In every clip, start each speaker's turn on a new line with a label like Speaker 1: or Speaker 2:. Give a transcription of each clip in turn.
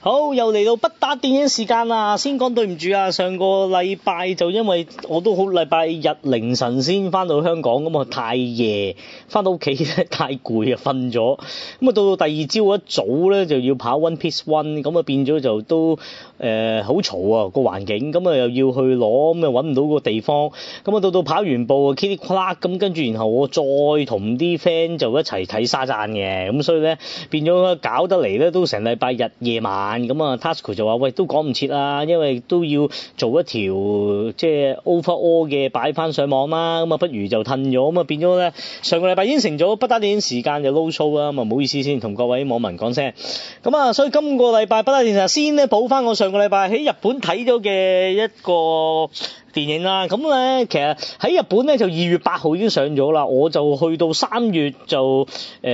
Speaker 1: 好，又嚟到不打電影時間啦！先講對唔住啊，上個禮拜就因為我都好禮拜日凌晨先翻到香港，咁啊太夜，翻到屋企咧太攰啊，瞓咗。咁啊到第二朝一早咧就要跑 One Piece One， 咁啊變咗就都好嘈啊個環境，咁啊又要去攞，咁啊揾唔到個地方，咁啊到跑完步啊 kitty clark， 咁跟住然後我再同啲 friend 就一齊睇沙贊嘅，咁所以咧變咗搞得嚟咧都成禮拜日夜晚。咁啊 Tasuku 就話喂都趕唔切啦，因為都要做一條即係 overall 嘅擺翻上網啦，咁啊不如就褪咗，咁啊變咗咧上個禮拜應承咗不打電影時間就 no show 啦，咁啊唔好意思先同各位網民講聲，咁啊所以今個禮拜不打電視先咧補翻我上個禮拜喺日本睇咗嘅一個電影啦，咁咧其實喺日本咧就2月8號已經上咗啦，我就去到3月就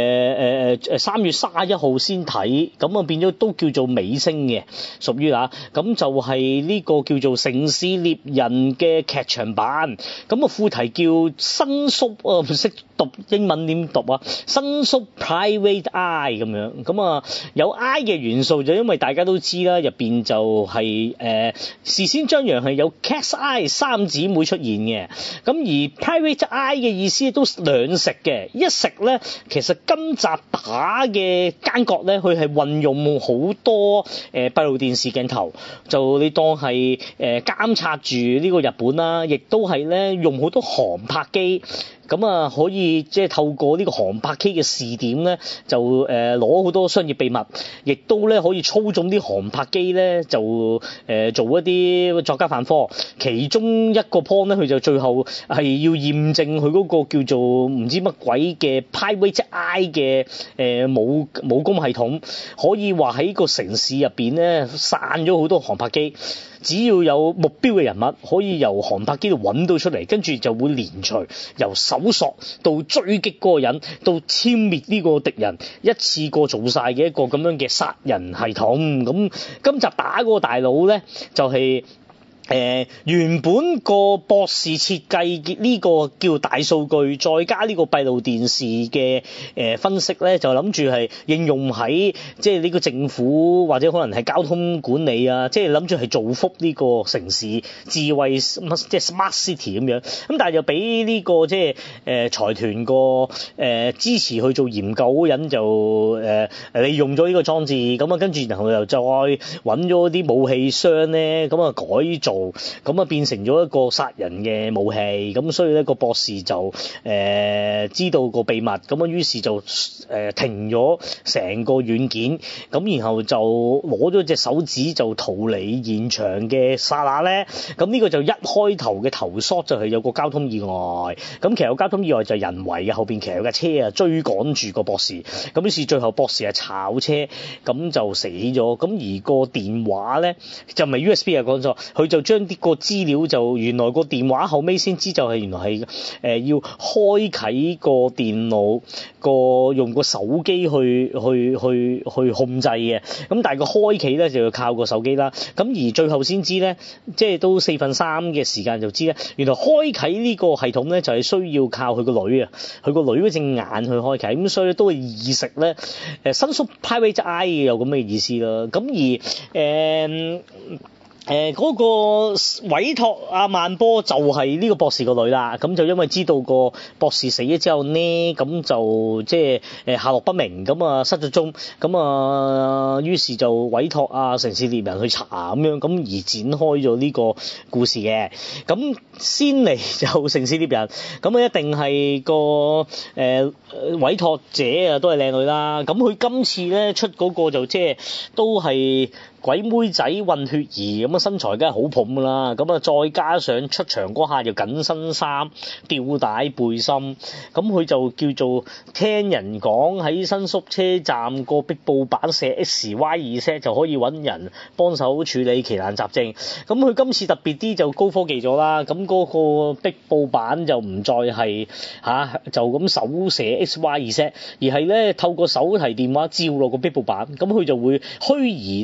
Speaker 1: 3月31號先睇，咁啊變咗都叫做尾聲嘅，屬於咁就係呢個叫做城市獵人嘅劇場版，咁啊副題叫新宿唔識讀英文點讀啊，新宿 Private Eye 咁樣，咁啊有 I 嘅元素就因為大家都知啦，入邊就係事先張揚係有 Cat's Eye 三姊妹出現嘅，咁而 Private Eye 嘅意思都兩食嘅，一食咧其實今集打嘅奸角咧，佢係運用好多閉路電視鏡頭，就你當係監察住呢個日本啦，亦都係咧用好多航拍機。咁啊，可以即係透過呢個航拍機嘅視點咧，就攞好多商業秘密，亦都咧可以操縱啲航拍機咧，就做一啲作奸犯科。其中一個 point 咧，佢就最後係要驗證佢嗰個叫做唔知乜鬼嘅 Private Eye 嘅武功系統，可以話喺個城市入邊咧散咗好多航拍機。只要有目標嘅人物，可以由航拍機度揾到出嚟，跟住就會連隨由搜索到追擊嗰個人，到殲滅呢個敵人，一次過做晒嘅一個咁樣嘅殺人系統。咁今集打嗰個大佬咧，就係原本個博士設計呢個叫大數據，再加呢個閉路電視嘅分析咧，就諗住係應用喺即係呢個政府或者可能係交通管理啊，即係諗住係造福呢個城市智慧即係 smart city 咁樣。咁但係就俾呢個即係財團個支持去做研究嗰人就利用咗呢個裝置，咁啊跟住然後又再揾咗啲武器商咧，咁啊改造。咁啊變成咗一個殺人嘅武器，咁所以咧個博士就知道個秘密，咁啊於是就停咗成個軟件，咁然後就攞咗隻手指就逃離現場嘅剎那咧，咁呢個就一開頭嘅頭 shot 就係有個交通意外，咁其實個交通意外就係人為嘅，後邊其實有架車啊追趕住個博士，咁於是最後博士係炒車，咁就死咗，咁而個電話咧就唔係 USB 啊講錯，佢就將啲個資料就原來個電話後尾先知就係原來係要開啟個電腦個用個手機去控制嘅，咁但係個開啟咧就要靠個手機啦，咁而最後先知咧，即係都4/3嘅時間就知咧，原來開啟呢個系統咧就係需要靠佢個女啊，佢個女嗰隻眼去開啟，咁所以都係意識咧新宿 Private Eye 有咁嘅意思啦，咁而嗰個委託阿曼波就係呢個博士個女啦，咁就因為知道個博士死咗之後呢，咁就即係下落不明，咁啊失咗蹤，咁啊於是就委託城市獵人去查咁樣，咁而展開咗呢個故事嘅。咁先嚟就城市獵人，咁啊一定係個委託者啊都係靚女啦，咁佢今次咧出嗰個就即係都係鬼妹仔混血兒咁啊，身材梗係好捧噶啦，咁啊再加上出場嗰下就緊身衫、吊帶背心，咁佢就叫做聽人講喺新宿車站個壁布板寫 XYZ 就可以揾人幫手處理奇難雜症。咁佢今次特別啲就高科技咗啦，咁嗰個壁布板就唔再係就咁手寫 XYZ，而係咧透過手提電話照落個壁布板，咁佢就會虛擬地好似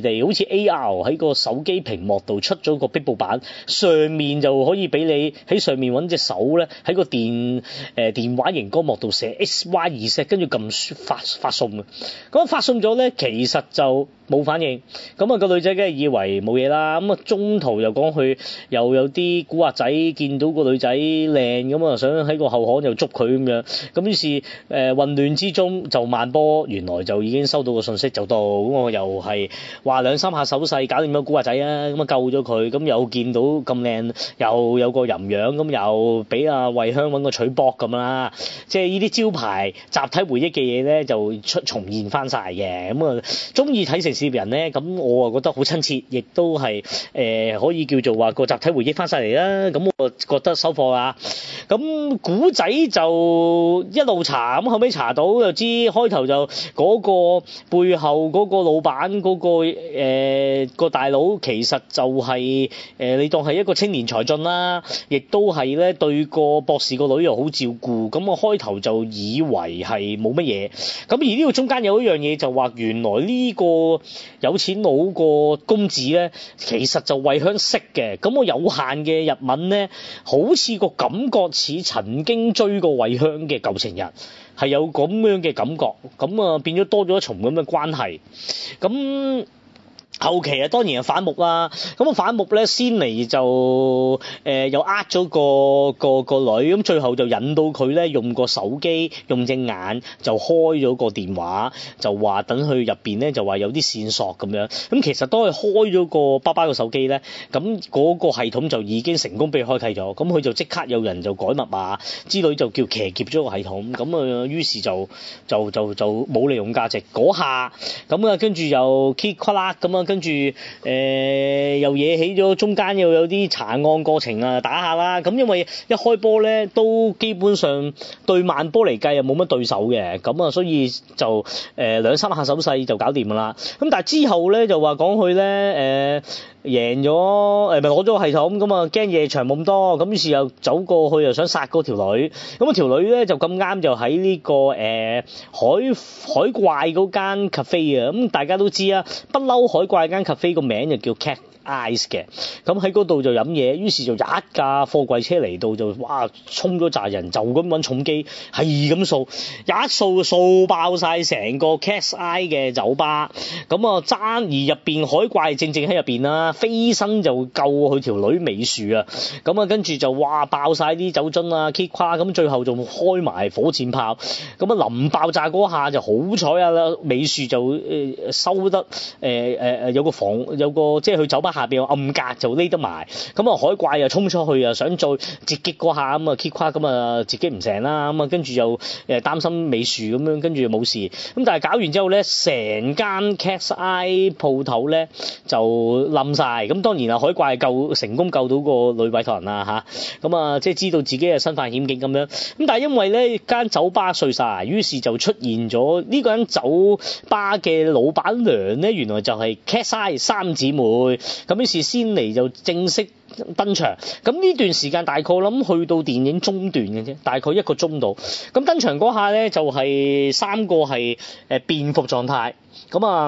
Speaker 1: AR 喺個手機屏幕度出咗個壁布板，上面就可以俾你喺上面揾隻手咧喺個電話熒光幕度寫 XY Z， 跟住撳發送嘅。咁發送咗咧，其實就冇反應。咁啊個女仔梗係以為冇嘢啦。咁啊中途又講佢又有啲古惑仔見到個女仔靚，咁啊想喺個後巷又捉佢咁樣。咁於是混亂之中就慢波，原來就已經收到個信息就到。咁我又係話兩三下手勢搞掂咗古惑仔啊，咁啊救咗佢。咁又見到咁靚，又有個淫樣，咁又俾阿慧香揾個取搏咁啦。即係呢啲招牌集體回憶嘅嘢咧，就重現翻晒嘅。咁啊中意睇城市獵人咧，咁我啊覺得好親切，亦都係可以叫做話個集體回憶翻晒嚟啦。咁我覺得收貨啊。咁古仔就一路查，咁後尾查到就知開頭就嗰個背後嗰個老闆嗰個大佬其實就係你當係一個青年才俊啦，亦都係咧對個博士個女又好照顧。咁我開頭就以為係冇乜嘢，咁而呢個中間有一樣嘢就話原來呢個有錢佬個公子咧，其實就慧香識嘅。咁我有限嘅日文咧，好似個感覺似曾經追過慧香嘅舊情人，係有咁樣嘅感覺。咁啊變咗多咗一重咁嘅關係。咁後期啊當然係反目啦。咁啊反目咧先嚟就又呃咗個女，咁最後就引到佢咧用個手機用隻眼就開咗個電話，就話等佢入邊咧就話有啲線索咁樣。咁其實當佢開咗個爸爸個手機咧，咁嗰個系統就已經成功俾佢開啟咗。咁佢就即刻有人就改密碼之類，就叫騎劫咗個系統。咁啊於是就冇利用價值嗰下。咁啊跟住又 kick 咁啊跟住又惹起咗中間又有啲查案過程啊打下啦。咁因為一開波咧都基本上對慢波嚟計啊冇乜對手嘅，咁啊所以就兩三下手勢就搞掂㗎啦。咁但係之後咧就話講佢咧贏咗咪攞咗個系統，咁啊驚夜場冇咁多，咁於是又走過去又想殺嗰條女。咁啊條女咧就咁啱就喺呢個海怪嗰間 cafe 啊。咁大家都知啊，不嬲海怪間 cafe 個名就叫 Cat Eyes 嘅。咁喺嗰度就飲嘢，於是就一架貨櫃車嚟到就哇衝咗扎人，就咁揾重機係咁掃，掃爆晒成個 Cat Eye 嘅酒吧。咁啊爭而入邊海怪正喺入邊啦，飛身就救佢條女美樹啊。咁啊跟住就哇爆晒啲酒樽啊 K 夸，咁最後仲開埋火箭炮。咁啊臨爆炸嗰下就好彩啊，美樹就收得有個即係去酒吧下邊有暗格就匿得埋。咁啊海怪又衝出去啊想再截擊嗰下，咁啊 K 夸咁啊截擊唔成啦。咁啊跟住又擔心美樹咁樣，跟住又冇事。咁但係搞完之後咧，成間 Cat's Eye 鋪頭咧就冧晒。咁當然啊海怪成功救到個女委託人啦嚇。咁啊即係知道自己係身犯險境咁樣。咁但係因為咧間酒吧碎晒，於是就出現咗呢個間酒吧嘅老闆娘咧，原來就係 Cat's Eye 三姊妹。咁於是先嚟就正式登場。咁呢段時間大概諗去到電影中段嘅啫，大概1個鐘度。咁登場嗰下咧就係三個係便服狀態。咁啊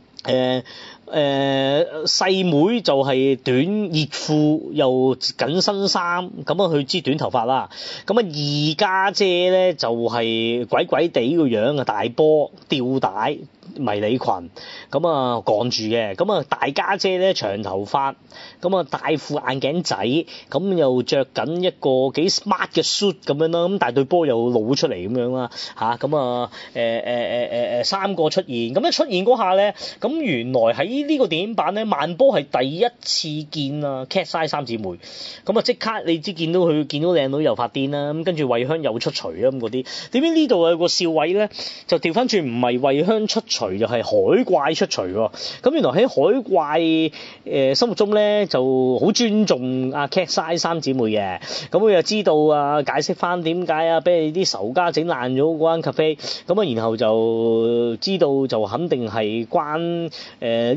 Speaker 1: 細妹就係短熱褲又緊身衫，咁啊佢知短頭髮啦。咁啊二家姐咧就係鬼鬼地個樣啊，大波吊帶迷你裙，咁啊趕住嘅。咁啊大家姐咧長頭髮，咁啊戴副眼鏡仔，咁又着緊一個幾 smart 嘅 suit 咁樣啦。咁但係對波又露出嚟咁樣啦嚇。咁啊三個出現，咁一出現嗰下咧，咁原來喺呢個電影版咧，慢波係第一次見啊 Cat's Eye 三姊妹。咁啊即刻你知見到佢見到靚女又發癲啦。咁跟住慧香又出錘啦咁嗰啲。點知呢度有個笑位咧，就調翻轉唔係慧香出錘，就係海怪出錘喎。咁原來喺海怪心目中咧就好尊重阿 Cat's Eye 三姊妹嘅。咁佢又知道啊解釋翻點解啊俾你啲仇家整爛咗嗰間 cafe。咁啊然後就知道就肯定係關呢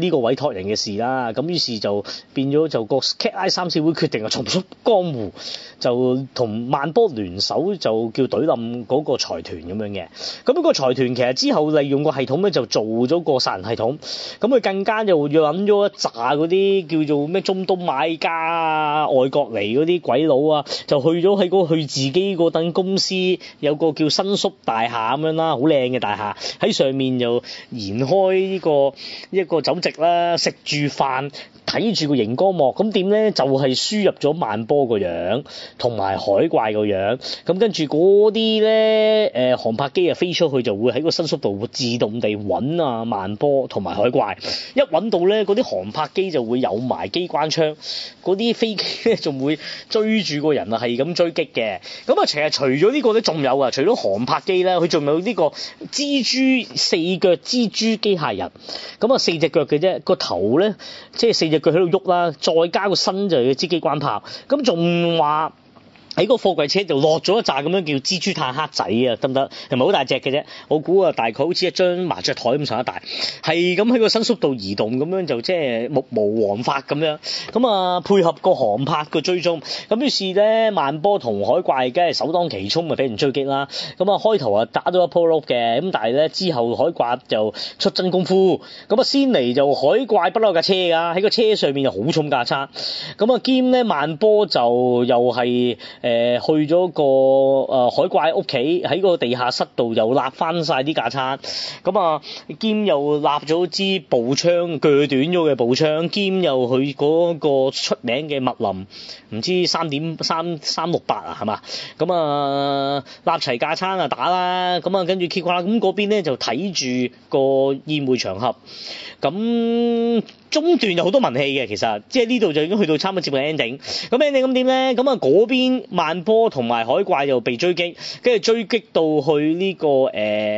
Speaker 1: 個委託人嘅事啦。咁於是就變咗就個 Cat Eye 三姊妹決定重出江湖，就同曼波聯手，就叫懟冧嗰個財團咁樣嘅。咁呢個財團其實之後利用個系統咧就做咗個殺人系統，咁佢更加就揾咗一紮嗰啲叫做咩中東買家啊、外國嚟嗰啲鬼佬啊，就去咗喺佢自己嗰等公司有個叫新宿大廈咁樣啦，好靚嘅大廈，喺上面又延開一個酒席啦，食住飯睇住個熒光幕，咁點咧就係輸入咗曼波個樣同埋海怪個樣，咁跟住嗰啲咧航拍機啊飛出去就會喺個新宿度會自動地揾啊曼波同埋海怪，一揾到咧嗰啲航拍機就會有埋機關槍，嗰啲飛機咧仲會追住個人啊係咁追擊嘅。咁啊其實除咗呢個咧仲有啊，除咗航拍機咧，佢仲有呢個蜘蛛四腳蜘蛛機械人，咁啊四隻腳嘅啫，個頭咧即係四隻腳喺度喐啦，再加個身就係支機關炮，咁仲話喺個貨櫃車就落咗一紮咁樣叫蜘蛛坦克仔啊，得唔得？係咪好大隻嘅啫？我估啊，大概好似一張麻雀台咁上下大，係咁喺個新宿度移動咁樣，就即係目無王法咁樣。咁啊，配合個航拍個追蹤，咁於是咧，曼波同海怪梗係首當其衝，咪俾人追擊啦。咁啊，開頭啊打咗一鋪碌嘅，咁但係咧之後海怪就出真功夫，咁啊先嚟就海怪不嬲架車㗎，喺個車上面又好重架撐，咁啊兼咧曼波就又係去咗個海怪屋企，喺個地下室度又立翻晒啲架撐，咁啊兼又立咗支步槍，鋸短咗嘅步槍，兼又去嗰個出名嘅密林，唔知3.368啊係嘛？咁啊立齊架撐啊打啦，咁啊跟住 keep 啦，咁嗰邊咧就睇住個宴會場合，咁中段有好多文戲嘅，其實即係呢度就已經去到差唔多接近 ending。咁 ending 咁點咧？咁啊嗰邊曼波同埋海怪又被追擊，跟住追擊到去呢個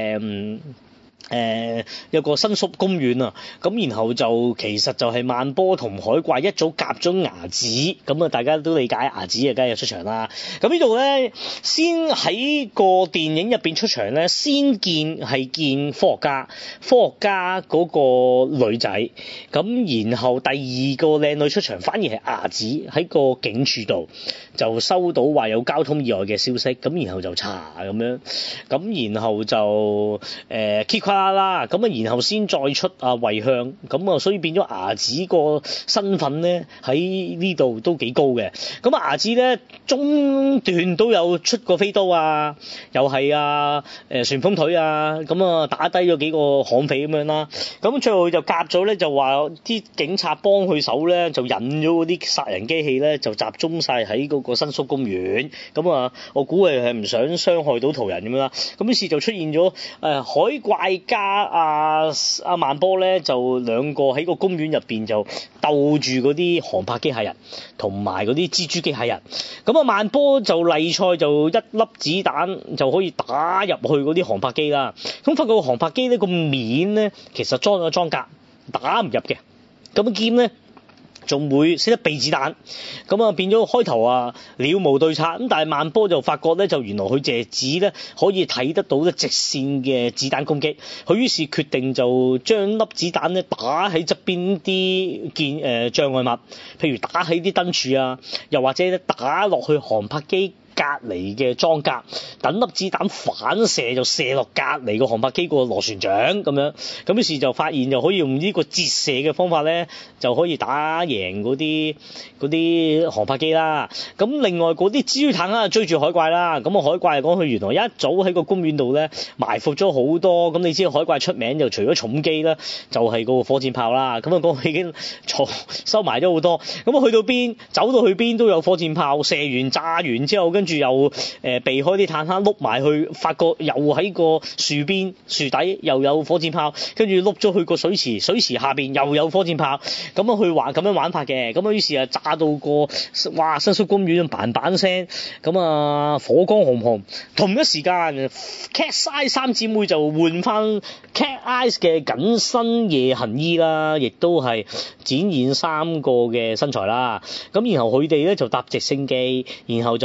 Speaker 1: 有個新宿公園啊，咁然後就其實就係曼波同海怪一早夾咗牙子，咁啊大家都理解牙子啊，梗係有出場啦。咁呢度咧，先喺個電影入邊出場咧，先見科學家嗰個女仔，咁然後第二個靚女出場，反而係牙子喺個警署度就收到話有交通意外嘅消息，咁然後就查咁樣，咁然後就啦，咁啊，然後先再出慧香，咁啊，所以變咗牙子個身份咧喺呢度都幾高嘅。咁牙子咧中段都有出過飛刀啊，又係旋風腿啊，咁啊打低咗幾個悍匪咁樣啦。咁最後就夾咗咧，就話啲警察幫佢手咧，就引咗嗰啲殺人機器咧，就集中晒喺嗰個新宿公園。咁啊，我估係唔想傷害到途人咁樣啦。咁於是就出現咗海怪加曼波咧，就兩個喺個公園入邊就鬥住嗰啲航拍機械人同埋嗰啲蜘蛛機械人。咁啊曼波就例賽就一粒子彈就可以打入去嗰啲航拍機啦。咁發覺個航拍機咧個面咧其實裝咗裝甲，打唔入嘅。咁劍咧仲會識得避子彈，咁啊變咗開頭了無對策，咁但係曼波就發覺咧，就原來佢隻指咧可以睇得到咧直線嘅子彈攻擊，佢於是決定就將粒子彈咧打喺側邊啲障礙物，譬如打喺啲燈柱啊，又或者咧打落去航拍機隔離嘅裝甲，等粒子彈反射就射落隔離個航拍機個螺旋槳咁樣，咁於是就發現就可以用呢個折射嘅方法咧，就可以打贏嗰啲航拍機啦。咁另外嗰啲蜘蛛坦克追住海怪啦，咁海怪講佢原來一早喺個公園度咧埋伏咗好多，咁你知道海怪出名就除咗重機啦，就係個火箭炮啦，咁講已經收埋咗好多，咁去到邊走到去邊都有火箭炮，射完炸完之後跟住又避開啲坦克碌埋去，發覺又喺個樹底又有火箭炮，跟住碌咗去個水池下邊又有火箭炮，咁啊去玩咁樣玩法嘅，咁啊於是炸到個新宿公園嘭嘭聲，咁啊火光紅紅。同一時間 Cat Eye 三姊妹就換翻 Cat Eyes 嘅緊身夜行衣啦，亦都係展現3個嘅身材啦。咁然後佢哋咧就搭直升機，然後就原來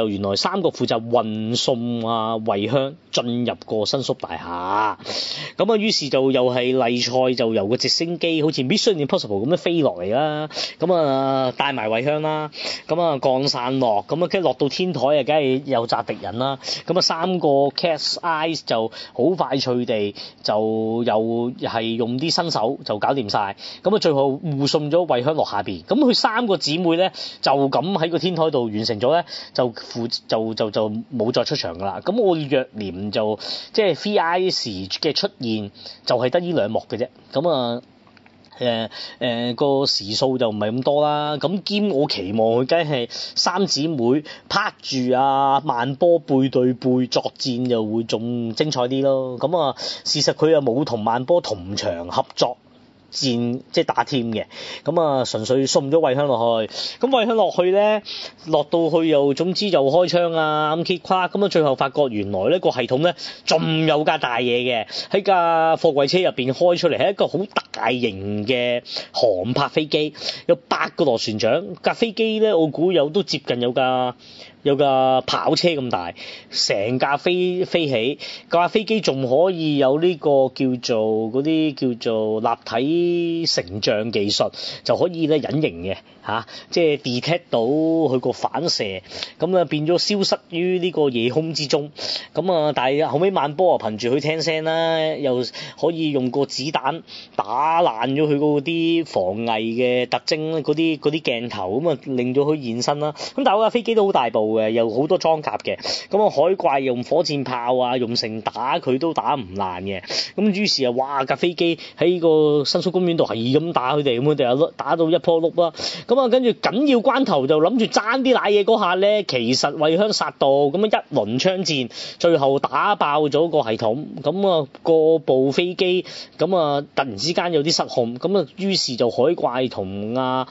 Speaker 1: 三個負責運送惠香進入個新宿大廈。咁啊，於是就又係例賽，就由個直升機好似 Mission Impossible 咁樣飛落嚟啦。咁啊，帶埋惠香啦，咁啊降散落，咁啊跟住落到天台啊，梗係又炸敵人啦。咁啊三個 Cat's Eyes 就好快脆地就又係用啲新手就搞掂晒。咁啊最後護送咗惠香落下邊。咁佢三個姊妹咧就咁喺個天台度完成咗咧，就冇再出場噶啦。咁我若廉就即係 VIS 嘅出現就係得呢兩幕嘅啫。咁啊個時數就唔係咁多啦。咁兼我期望佢梗係三姊妹拍住萬波背對背作戰就會仲精彩啲咯。咁啊事實佢又冇同萬波同場合作戰，即係打 team 嘅。咁啊純粹送咗惠香落去。咁惠香落去咧，落到去又總之就開槍咁揭跨。咁啊最後發覺原來呢個系統咧仲有架大嘢嘅，喺架貨櫃車入邊開出嚟，係一個好大型嘅航拍飛機，有8個螺旋槳。架飛機咧我估都接近有架跑車咁大，成架飛起。架飛機仲可以有呢個叫做嗰啲叫做立體成像技術，就可以咧隱形嘅即係 detect 到佢個反射，咁啊變咗消失於呢個夜空之中。咁啊但係後尾萬波啊憑住佢聽聲啦，又可以用個子彈打爛咗佢嗰啲防偽嘅特徵嗰啲鏡頭，咁啊令到佢現身啦。咁但係嗰架飛機都好大部嘅，又好多裝甲嘅。咁啊海怪用火箭炮用成打佢都打唔爛嘅。咁於是哇架飛機喺個新宿公園度係咁打佢哋，咁佢哋又打到一坡碌啦。咁啊跟住緊要關頭就諗住爭啲瀨嘢嗰下咧，其實惠香殺到，咁啊一輪槍戰，最後打爆咗個系統。咁啊個部飛機咁啊突然之間有啲失控，咁啊於是就海怪同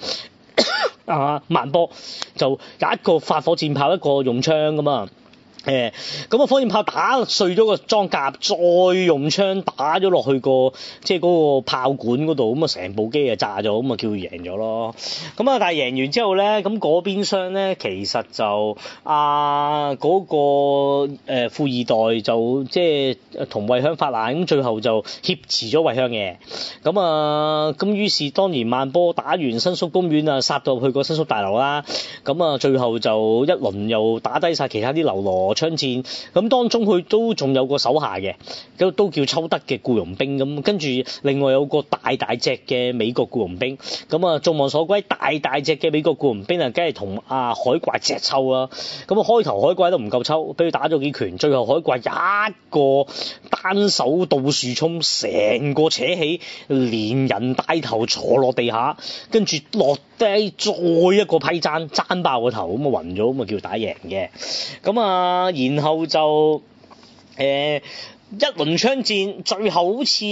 Speaker 1: 萬波就有一個發火箭炮，一個用槍咁啊。咁啊火箭炮打碎咗個裝甲，再用槍打咗落去即係嗰個炮管嗰度，咁啊成部機啊炸咗，咁啊叫佢贏咗咯。咁啊但係贏完之後咧，咁嗰邊廂咧其實就嗰個富二代就即係同惠香發難，咁最後就挾持咗惠香嘅。咁於是當然萬波打完新宿公園殺到去個新宿大樓啦。咁啊最後就一輪又打低晒其他啲流羅槍戰。咁當中佢都仲有個手下嘅，都叫秋德嘅僱傭兵。咁跟住另外有個大隻嘅美國僱傭兵。咁啊眾望所歸，大隻嘅美國僱傭兵梗係同海怪隻抽啦。咁開頭海怪都唔夠抽，俾佢打咗幾拳，最後海怪一個單手倒樹衝，成個扯起，連人帶頭坐落地下，跟住落低再一個批爭爆個頭，咁啊暈咗，咁啊叫打贏嘅。咁然後就一輪槍戰，最後好似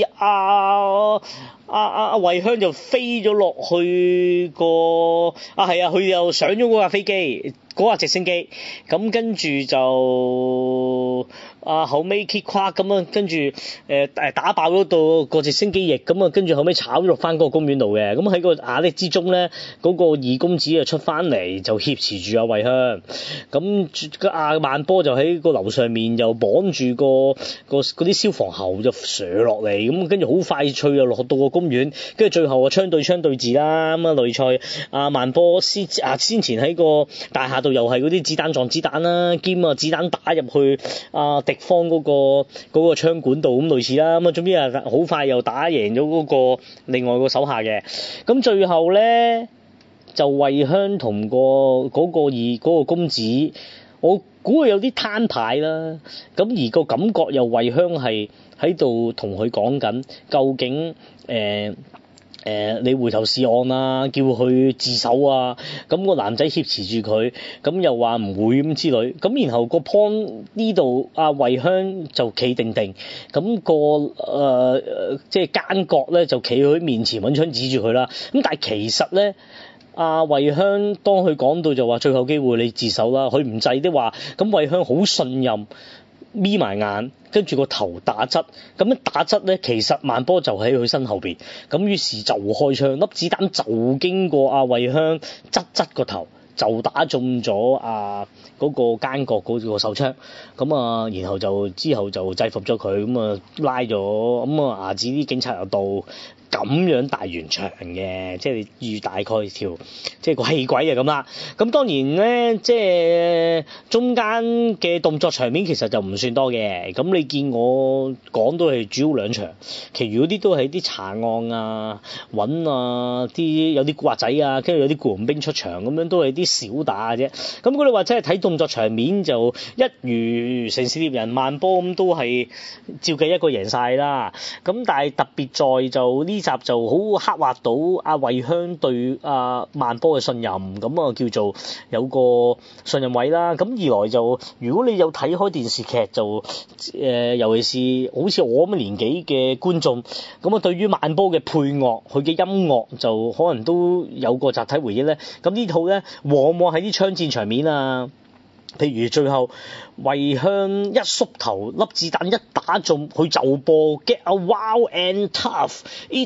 Speaker 1: 惠香就飛咗落去佢又上咗嗰架飛機，嗰架直升機。咁跟住就後尾揭跨咁啊，跟住打爆咗到個直升機翼，咁啊跟住後尾炒咗落翻嗰個公園度嘅。咁喺個瓦礫之中咧，嗰個二公子啊出翻嚟就挾持住惠香。咁萬波就喺個樓上面又綁住嗰啲消防喉就射落嚟，咁跟住好快脆又落到個公園，跟住最後槍對槍對峙啦。咁類賽萬波先前喺個大廈度又係嗰啲子彈撞子彈啦，兼子彈打入去敵方嗰個槍管度，咁類似啦。咁總之好快又打贏咗嗰個另外個手下嘅。咁最後咧就惠香同嗰個公子，我估佢有啲攤牌啦。咁而個感覺又惠香係喺度同佢講緊，究竟你回頭是岸叫佢自首咁個男仔挾持住佢，咁又話唔會咁之類。咁然後個 point 呢度惠香就企定定，咁即係奸角咧就企喺面前揾槍指住佢啦。咁但係其實咧惠香當佢講到就話最後機會你自首啦，佢唔制的話，咁惠香好信任，眯埋眼，跟住個頭打側，咁樣打側咧，其實萬波就喺佢身後邊，咁於是就開槍，粒子彈就經過惠香側個頭， 就打中咗嗰個奸角嗰個手槍，咁啊然後之後就制服咗佢，咁啊拉咗，咁啊牙子啲警察又到。咁樣大完場嘅，即係你預大概條即係個戲軌就咁啦。咁當然咧，即係中間嘅動作場面其實就唔算多嘅。咁你見我講都係主要兩場，其餘嗰啲都係啲查案啊、揾啊、有啲古惑仔啊，跟住有啲僱傭兵出場咁樣，都係啲小打嘅啫。咁如果你話真係睇動作場面，就一如城市獵人慢波咁，都係照計一個贏晒啦。咁但係特別在就呢集就好刻畫到阿慧香對阿慢波嘅信任，咁啊叫做有個信任位啦。咁二來就如果你有睇開電視劇就尤其是好似我咁嘅年紀嘅觀眾，咁啊對於慢波嘅配樂，佢嘅音樂就可能都有個集體回憶咧。咁呢套咧往往喺啲槍戰場面啊，譬如最後慧香一縮頭，粒子彈一打中，佢就播 Get a Wild and Tough，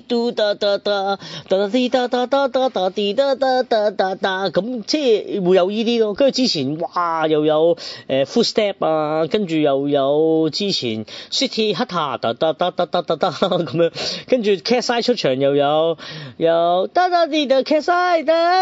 Speaker 1: 咁即係會有呢啲咯。跟住之前哇又有Footstep 啊，跟住又有之前 City Hunter 咁樣，跟住 Cat's Eye 出場又有Cat's Eye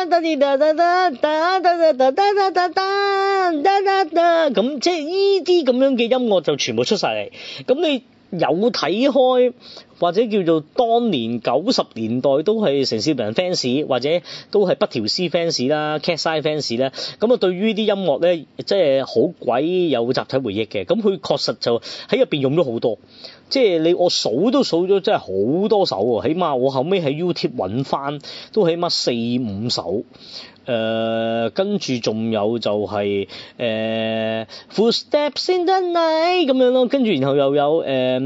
Speaker 1: 咁即係呢啲咁樣嘅音樂就全部出晒嚟。咁你有睇開或者叫做當年90年代都係城市獵人 fans 或者都係北條司 fans 啦 Cat's Eye fans 咧，咁啊對於啲音樂咧即係好鬼有集體回憶嘅。咁佢確實就喺入邊用咗好多，即係我數都數咗真係好多首喎，起碼我後尾喺 YouTube 揾翻都起碼4-5首。跟住仲有就係Footsteps in the Night 咁樣咯，跟住然後又有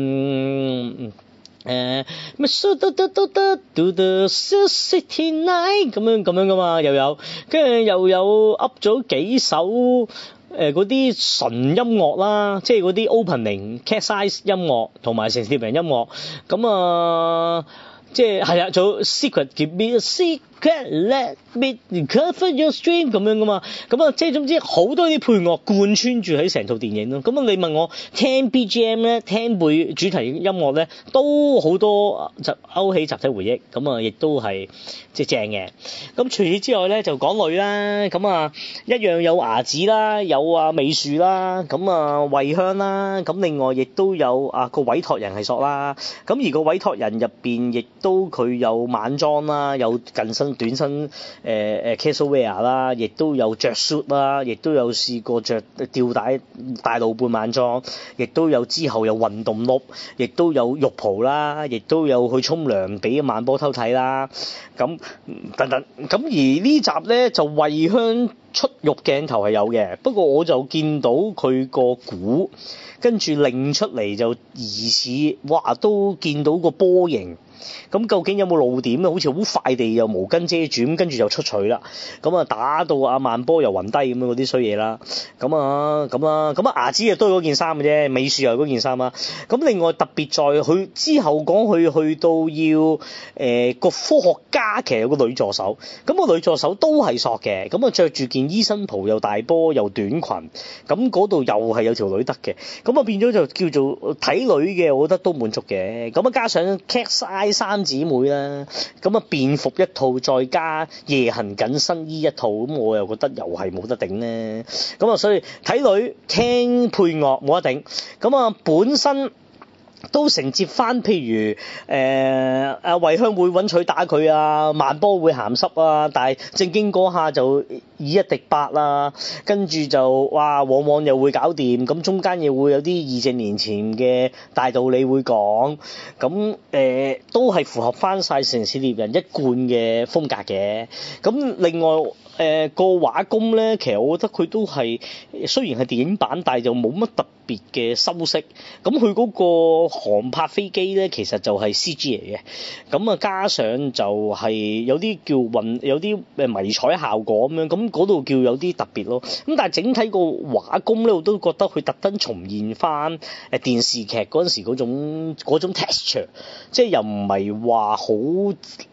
Speaker 1: 咩 So do the City Night 咁樣噶嘛，又有跟住又有 up 咗幾首嗰啲純音樂啦，即係嗰啲 opening Cat's Eye 音樂同埋城市獵人音樂，咁即係係啊，做 Secret Give Me a Secret，Let Me Cover Your Stream 咁樣噶嘛，咁即係總之好多啲配樂貫穿住喺成套電影咯。咁你問我聽 BGM 咧，聽背主題音樂咧，都好多就勾起集體回憶，咁亦都係即係正嘅。咁除此之外咧，就講女啦，咁一樣有牙子啦，有美樹啦，咁慧香啦，咁另外亦都有個委託人係索啦，咁而個委託人入邊亦都佢有晚裝啦，有近身短身casual wear 啦，亦都有着 suit 啦，亦都有試過着吊帶大露半晚裝，亦都有之後有運動碌，亦都有浴袍啦，亦都有去沖涼俾慢波偷睇啦，咁等等。咁而呢集咧就慧香出浴鏡頭係有嘅，不過我就見到佢個鼓跟住擰出嚟就疑似哇都見到個波形。咁究竟有冇露點咧？好似好快地又毛巾遮住，咁跟住就出取啦。咁打到阿慢波又暈低咁樣嗰啲衰嘢啦。咁牙子又都係嗰件衫嘅啫，美樹又係嗰件衫啦。咁另外特別在佢之後講佢去到要個科學家其實有個女助手，咁個女助手都係索嘅，咁着住件醫生袍又大波又短裙，咁嗰度又係有條女得嘅，咁變咗就叫做睇女嘅，我覺得都滿足嘅。咁加上 Cat's Eye 三姊妹啦，咁便服一套，再加夜行緊身衣一套，咁我又覺得又係冇得頂咧。咁所以睇女聽配樂冇得頂。咁本身都承接翻，譬如阿慧香會揾佢打佢啊，慢波會鹹濕啊，但係正經嗰下就以一敵八啊，跟住就哇往往又會搞掂，咁中間又會有啲義正言辭嘅大道理會講，咁都係符合翻晒城市獵人一貫嘅風格嘅。咁另外個畫工咧，其實我覺得佢都係雖然係電影版，但係就冇乜特別嘅修飾。咁佢嗰個航拍飛機咧，其實就係 CG 嚟嘅。咁加上就係有啲叫有啲迷彩效果咁樣，咁嗰度叫有啲特別咯。咁但係整體個畫工咧，我都覺得佢特登重現翻電視劇嗰陣時嗰種 texture， 即係又唔係話好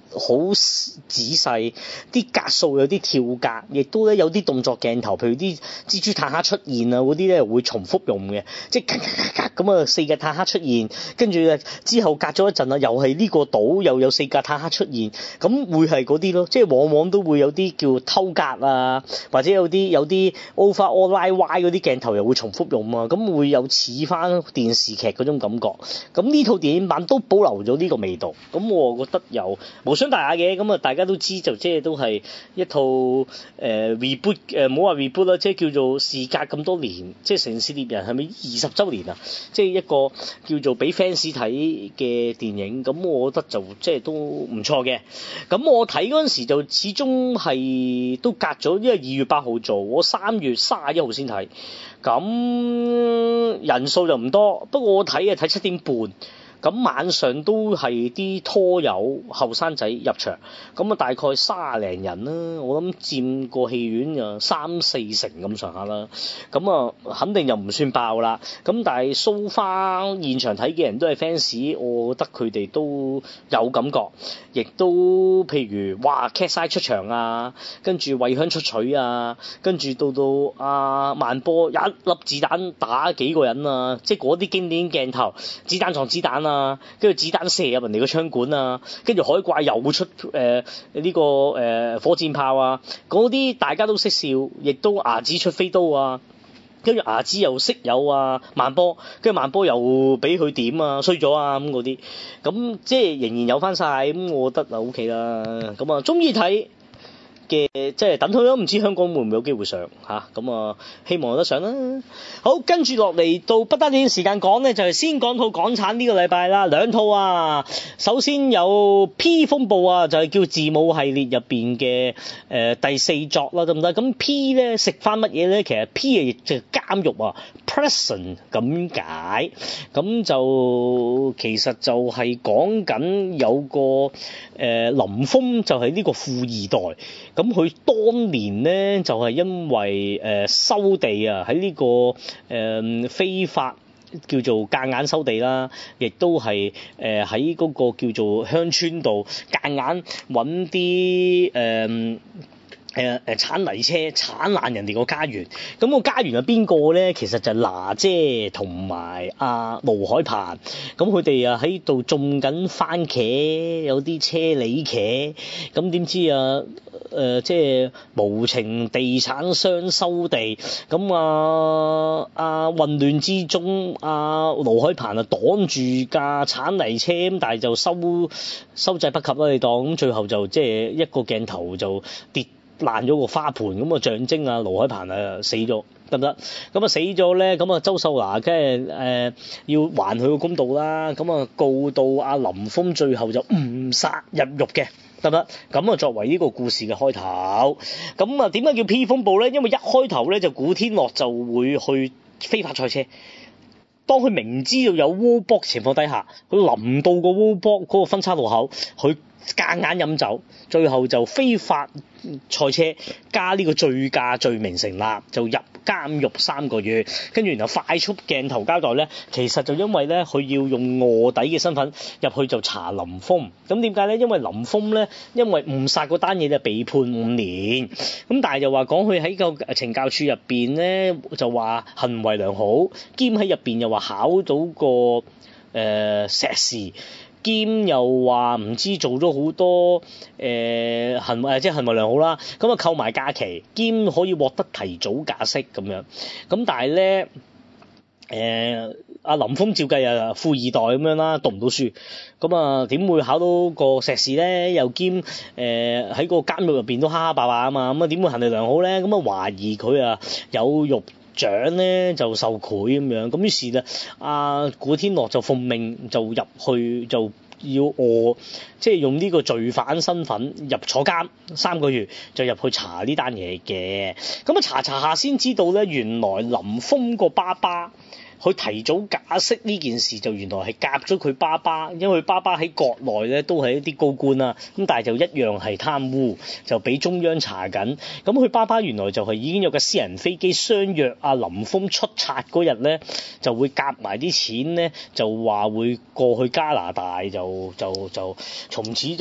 Speaker 1: 好仔細，啲格數有啲跳格，亦都咧有啲動作鏡頭，譬如啲蜘蛛坦克出現啊嗰啲咧會重複用嘅，即係咁啊4架坦克出現，跟住之後隔咗一陣啊，又係呢個島又有4架坦克出現，咁會係嗰啲咯，即係往往都會有啲叫偷格啊，或者有啲 overall 拉歪嗰啲鏡頭又會重複用啊，咁會有似翻電視劇嗰種感覺。咁呢套電影版都保留咗呢個味道，咁我覺得有無傷大雅嘅。咁啊大家都知就即係都係一套reboot， 唔好話 reboot 啦，即係叫做事隔咁多年，即係城市獵人係咪20週年啊？即係一個叫做俾 fans 睇嘅電影，咁我覺得就即係都唔錯嘅。咁我睇嗰陣時就始終係都隔咗，因為2月8號做，我3月31號先睇，咁人數就唔多，不過我睇7點半。咁晚上都係啲拖友後生仔入場，咁啊大概30零人啦，我諗佔個戲院就3-4成咁上下啦，咁啊肯定就唔算爆啦。咁但係 so far 現場睇嘅人都係 fans， 我覺得佢哋都有感覺，亦都譬如哇 Cat's 出場啊，跟住惠香出取啊，跟住到萬波一粒子彈打幾個人啊，即係嗰啲經典鏡頭，子彈撞子彈啊，跟住子彈射入人哋個槍管啊，跟住海怪又出呢個火箭炮啊，嗰啲大家都識笑，亦都牙子出飛刀啊，跟住牙子又識有萬波，跟住萬波又俾佢點啊衰咗啊咁嗰啲，咁即係仍然有翻晒，咁我覺得就 OK 啦，咁啊中意睇嘅即係等佢都唔知香港會唔會有機會上嚇，咁希望有得上啦。好，跟住落嚟到不單止時間講咧，就係先講套港產呢個禮拜啦，2套啊。首先有 P 風暴啊，就係叫字母系列入邊嘅第4作啦，得唔得？咁 P 咧食翻乜嘢咧？其實 P 亦就監獄啊 ，prison 咁解。咁就其實就係講緊有個林峰就係呢個富二代。咁佢當年咧就係因為收地啊，喺呢個非法叫做夾硬收地啦，亦都係喺嗰個叫做鄉村度夾硬揾啲鏟泥車鏟爛人哋個家園，咁個家園係邊個咧？其實就係娜姐同埋盧海鵬，咁佢哋啊喺度種緊番茄，有啲車厘茄，咁點知即係無情地產商收地，咁混亂之中，盧海鵬擋住架鏟泥車，咁但係就收掣不及啦，你當咁最後就即係一個鏡頭就跌爛咗個花盆，咁啊象徵盧海鵬死咗，得唔得？咁啊死咗咧，咁啊周秀娜梗係要還佢個公道啦，咁啊告到林峰最後就誤殺入獄嘅，得唔得？咁啊作為呢個故事嘅開頭，咁啊點解叫 P 風暴咧？因為一開頭咧就古天樂就會去非法賽車。當佢明知道有 roadblock 情況底下，佢臨到個 roadblock 嗰個分岔路口，佢夾硬飲酒，最後就非法賽車加呢個醉駕罪名成立，就入監獄3個月。跟住然後快速鏡頭交代咧，其實就因為咧佢要用臥底嘅身份入去就查林峰。咁點解咧？因為林峰咧因為誤殺嗰單嘢就被判5年，咁但係就話講佢喺個懲教處入邊咧就話行為良好，兼喺入邊又話考到個碩士。兼又話唔知做咗好多行為良好啦，咁啊扣埋假期，兼可以獲得提早假釋咁樣，咁但係咧林峰照計富二代咁樣啦，讀唔到書，咁啊點會考到個碩士咧？又兼喺個監獄入邊都蝦蝦霸霸啊嘛，咁啊點會行為良好咧？咁啊懷疑佢有獄長咧就受賄咁樣，咁於是咧古天樂就奉命就入去就要即係用呢個罪犯身份入坐監3個月，就入去查呢單嘢嘅。咁查下先知道咧，原來林峰個爸爸佢提早假釋呢件事就原來係夾咗佢爸爸，因為佢爸爸喺國內咧都係一啲高官啦，咁但係就一樣係貪污，就俾中央查緊。咁佢爸爸原來就係已經有個私人飛機相約林峰出冊嗰日咧，就會夾埋啲錢咧，就話會過去加拿大，就從此就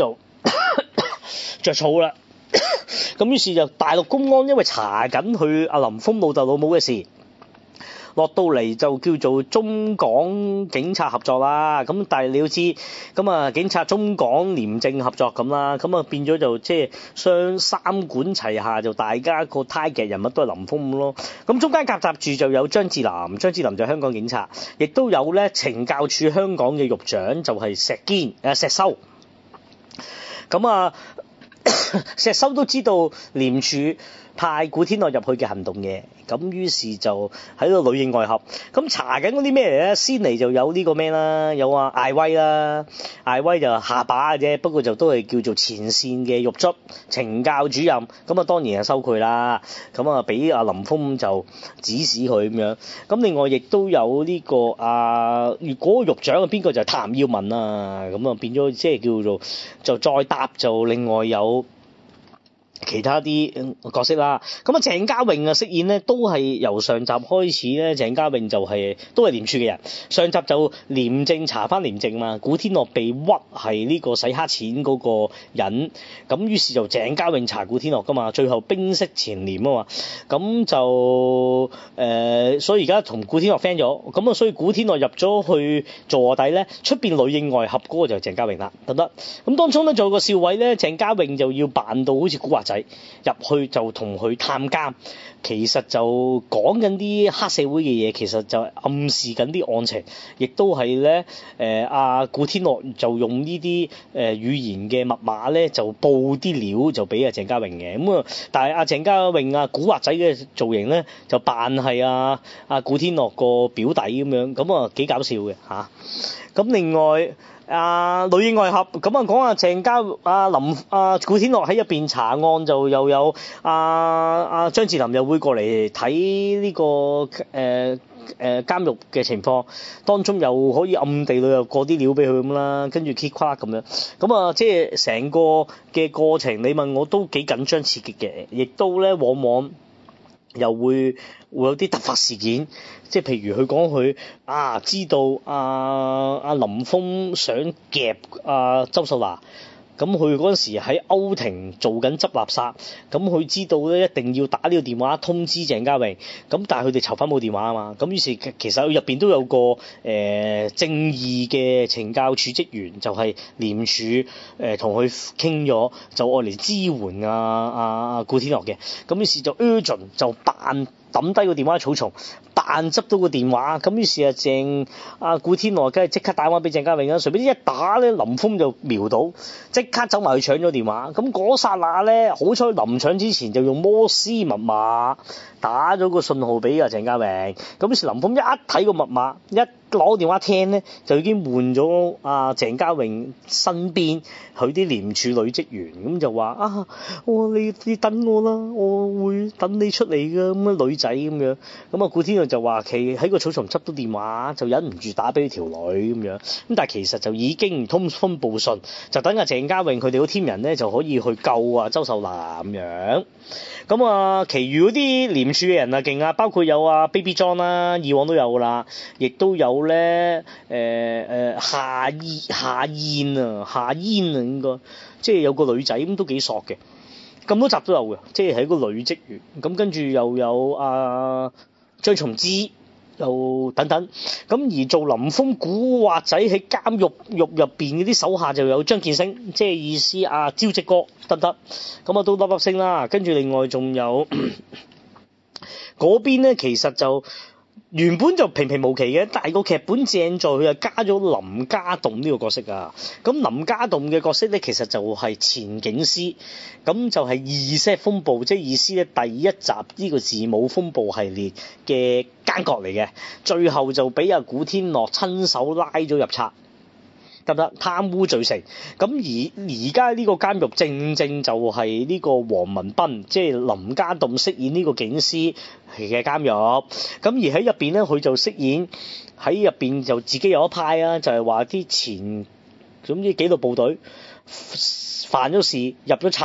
Speaker 1: 着草啦。咁於是就大陸公安因為查緊佢阿林峰老豆老母嘅事，落到嚟就叫做中港警察合作啦。咁但係你要知，咁啊警察中港廉政合作咁啦，咁啊變咗就即係雙三管齊下，就大家個 target 人物都係林峰咁咯。咁中間夾雜住就有張智霖就係香港警察，亦都有咧懲教處香港嘅獄長就係石修。咁啊石修都知道廉署派古天樂入去嘅行動嘅，咁於是就喺度裏應外合，咁查緊嗰啲咩嚟咧？先嚟就有呢個咩啦，有艾威啦，艾威就下把嘅啫，不過就都係叫做前線嘅獄卒懲教主任，咁啊當然係收佢啦，咁啊俾阿林峰就指使佢咁樣，咁另外亦都有呢個如果個獄長係邊個就係譚耀文啊，咁啊變咗即係叫做就再搭就另外有其他啲角色啦，咁啊鄭嘉穎啊飾演呢都係由上集開始咧，鄭嘉穎就都係廉署嘅人，上集就廉政查翻廉政嘛，古天樂被屈係呢個洗黑錢嗰個人，咁於是就鄭嘉穎查古天樂噶嘛，最後冰釋前嫌啊嘛，咁就所以而家同古天樂 friend 咗，咁啊所以古天樂入咗去做臥底咧，出邊裏應外合嗰個就係鄭嘉穎啦，得唔得？咁當中咧仲有個笑位咧，鄭嘉穎就要扮到好似古惑仔入去就同佢探監，其實就講緊啲黑社會嘅嘢，其實就暗示緊啲案情，亦都係咧古天樂就用呢啲語言嘅密碼咧就報啲料就俾阿鄭嘉穎嘅，咁啊但係阿鄭嘉穎古惑仔嘅造型咧就扮係古天樂個表弟咁樣，咁啊幾搞笑嘅嚇。咁另外裏應外合，咁啊講古天樂喺入邊查案就又有張智霖又會過嚟睇呢個監獄嘅情況，當中又可以暗地裏又過啲料俾佢咁啦，跟住 keep quiet 咁樣，咁啊即係成個嘅過程，你問我都幾緊張刺激嘅，亦都咧往往又會有啲突發事件，即係譬如佢講佢知道林峰想夾周秀娜，咁佢嗰陣時喺歐庭做緊執垃圾，咁佢知道咧一定要打呢個電話通知鄭嘉穎，咁但係佢哋囚犯冇電話啊嘛，咁於是其實入邊都有個正義嘅懲教處職員，就係廉署同佢傾咗，就愛嚟支援古天樂嘅，咁於是就 urgent 就扮抌低個電話喺草叢，扮執到個電話，咁於是古天樂梗係即刻打電話俾鄭嘉穎啦，隨便一打咧，林峰就瞄到，即刻走埋去搶咗電話，咁嗰剎那咧，好彩臨搶之前就用摩斯密碼打咗個信號俾鄭嘉穎，咁於是林峰一睇個密碼，一攞電話聽咧，就已經換咗鄭嘉穎身邊佢啲廉署女職員，咁就話你等我啦，我會等你出嚟㗎，咁樣女仔咁樣，咁古天樂就話佢喺個草叢執到電話，就忍唔住打俾條女咁樣，咁但係其實就已經通風報信，就等鄭嘉穎佢哋嗰 team 人咧就可以去救周秀娜咁樣，咁其餘嗰啲廉署嘅人勁啊，包括有Baby John 啦，以往都有啦，亦都有咧夏嫣應該，即係有個女仔咁都幾索嘅，咁多集都有嘅，即係一個女職員，咁跟住又有張松之又等等，咁而做林峰古惑仔喺監獄入邊嗰啲手下就有張建升，即係意思招積哥得唔得？咁都粒粒星啦，跟住另外仲有嗰邊咧，其實就原本就平平無奇嘅，但係個劇本正在佢又加咗林家棟呢個角色啊。咁林家棟嘅角色咧，其實就係前警司，咁就係二 set 風暴，即係意思咧第一集呢個字母風暴系列嘅奸角嚟嘅，最後就俾古天樂親手拉咗入冊，得唔得？貪污罪成，咁而家呢個監獄正就係呢個黃文斌，即係林家棟飾演呢個警司嘅監獄，咁而喺入邊咧，佢就飾演喺入邊就自己有一派就係話啲前總之紀律部隊犯咗事入咗冊，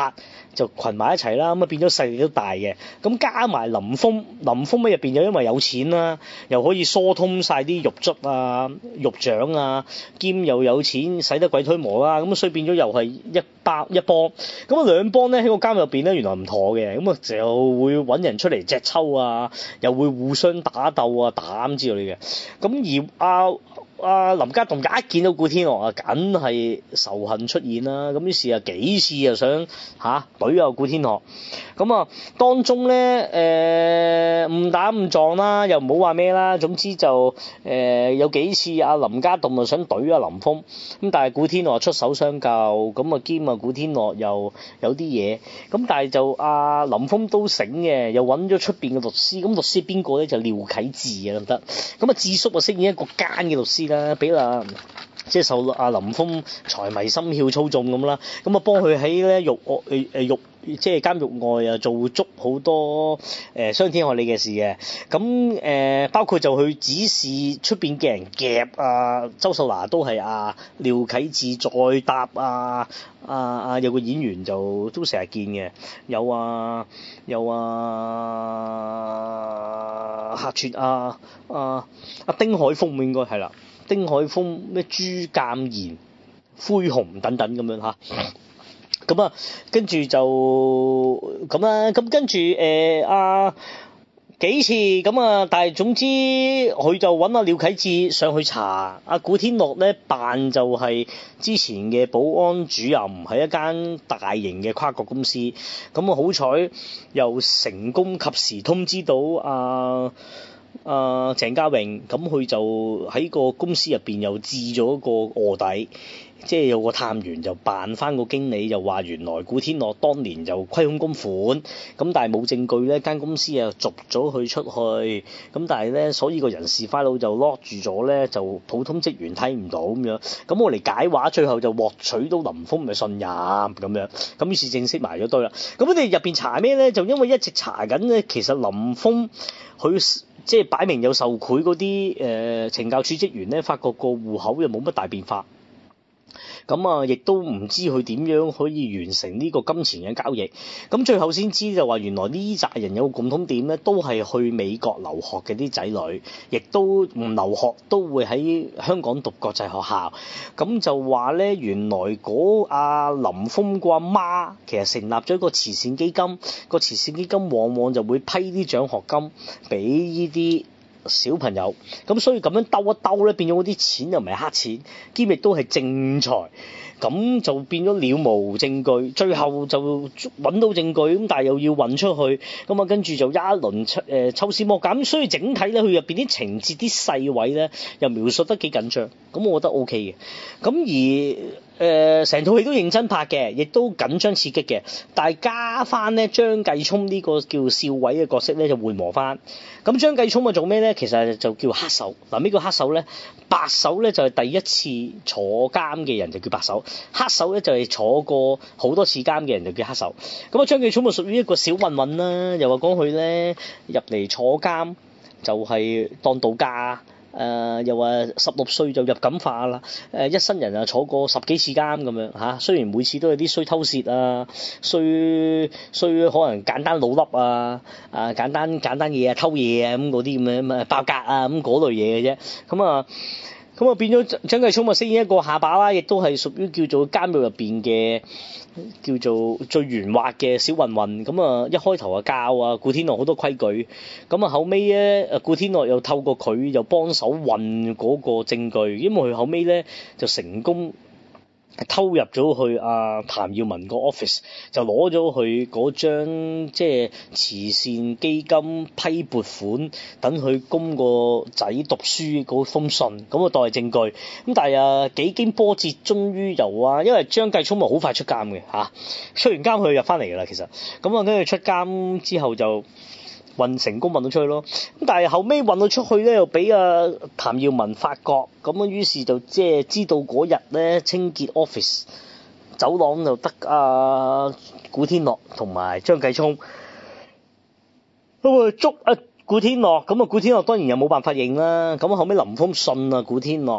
Speaker 1: 就群埋一齊啦，咁啊變咗勢力都大嘅。咁加埋林峯喺入邊又因為有錢啦，又可以疏通晒啲獄卒啊、獄長啊，兼又有錢使得鬼推磨啦，咁所以變咗又係一幫。咁啊兩幫咧喺個監入邊咧原來唔妥嘅，咁啊就會揾人出嚟隻抽啊，又會互相打鬥啊、打咁之類嘅。咁而林家棟一見到古天樂啊，梗係仇恨出現啦。咁於是啊幾次又想懟下古天樂。咁啊當中咧誤打誤撞啦，又唔好話咩啦。總之就有幾次林家棟就想懟林峯，咁但係古天樂出手相救，咁啊兼古天樂又有啲嘢。咁但係就林峯都醒嘅，又揾咗出邊嘅律師。咁律師邊個咧就廖啟智啊，得。咁啊智叔啊飾演一個奸嘅律師啦，俾即係受林峯財迷心竅操縱咁啦，咁啊幫佢喺咧即係監獄外做足好多傷天害理嘅事嘅。咁包括就去指示出邊嘅人夾周秀娜，都係廖啟智再搭有個演員就都成日見嘅，有客串丁海峰應該係啦。丁海峰咩朱鑑賢、灰熊等等咁樣咁跟住就咁啦，咁跟住幾次咁但係總之佢就揾廖啟智上去查古天樂咧，扮就係之前嘅保安主任，喺一間大型嘅跨國公司。咁好彩又成功及時通知到鄭嘉穎，咁佢就喺個公司入邊又置咗個臥底，即係有個探員就扮翻個經理，就話原來古天樂當年就虧空公款，咁但係冇證據咧，間公司逐咗佢出去，咁但係咧所以個人事 file 就 lock 住咗咧，就普通職員睇唔到咁樣。咁我嚟解話，最後就獲取到林峯嘅信任咁樣，咁於是正式埋咗堆啦。咁佢哋入邊查咩咧？就因為一直查緊咧，其實林峯佢即係擺明有受賄嗰啲懲教處職員咧，發覺個戶口又冇乜大變化。咁亦都唔知佢點樣可以完成呢個金錢嘅交易。咁最後先知就話原來呢扎人有個共通點咧，都係去美國留學嘅啲仔女，亦都唔留學都會喺香港讀國際學校。咁就話咧，原來林峯個阿媽其實成立咗一個慈善基金，個慈善基金往往就會批啲獎學金俾呢啲小朋友，咁所以咁樣兜一兜咧，變咗嗰啲錢又唔係黑錢，兼亦都係正財，咁就變咗了無證據，最後就揾到證據，咁但係又要運出去，咁跟住就一輪抽絲剝繭，咁所以整體咧，佢入邊啲情節啲細位咧，又描述得幾緊張，咁我覺得 OK 嘅，咁而成套戲都認真拍嘅，亦都緊張刺激嘅，但係加翻咧張繼聰呢個叫少偉嘅角色咧就緩和翻。咁張繼聰做咩咧？其實就叫黑手。嗱，咩叫黑手咧？白手咧就係第一次坐監嘅人就叫白手，黑手咧就係坐過好多次監嘅人就叫黑手。咁張繼聰就屬於一個小混混啦，又話講佢咧入嚟坐監就係當度假。又話16歲就入感化啦，一生人坐過10幾次監咁樣嚇，雖然每次都有啲衰偷竊衰可能簡單老笠簡單嘢偷嘢咁嗰啲咁樣爆格咁嗰類嘢嘅啫，咁變咗張繼聰飾演一個下巴啦，亦都係屬於叫做監獄入邊嘅叫做最圓滑嘅小混混。咁一開頭教古天樂好多規矩，咁後尾咧古天樂又透過佢又幫手運嗰個證據，因為佢後尾咧就成功偷入咗去譚耀文個 office， 就攞咗佢嗰張即係慈善基金批撥款，等佢供個仔讀書嗰封信，咁當係證據。咁但係幾經波折，終於由因為張繼聰好快出監嘅出完監佢入翻嚟㗎啦，其實咁跟住出監之後就成功運到出去咯，咁但係後尾運到出去咧，又俾譚耀文發覺，咁於是就即係知道嗰日咧清潔 office 走廊就得古天樂同埋張繼聰，咁捉古天樂，咁古天樂當然又冇辦法認啦，咁後尾林峯信古天樂，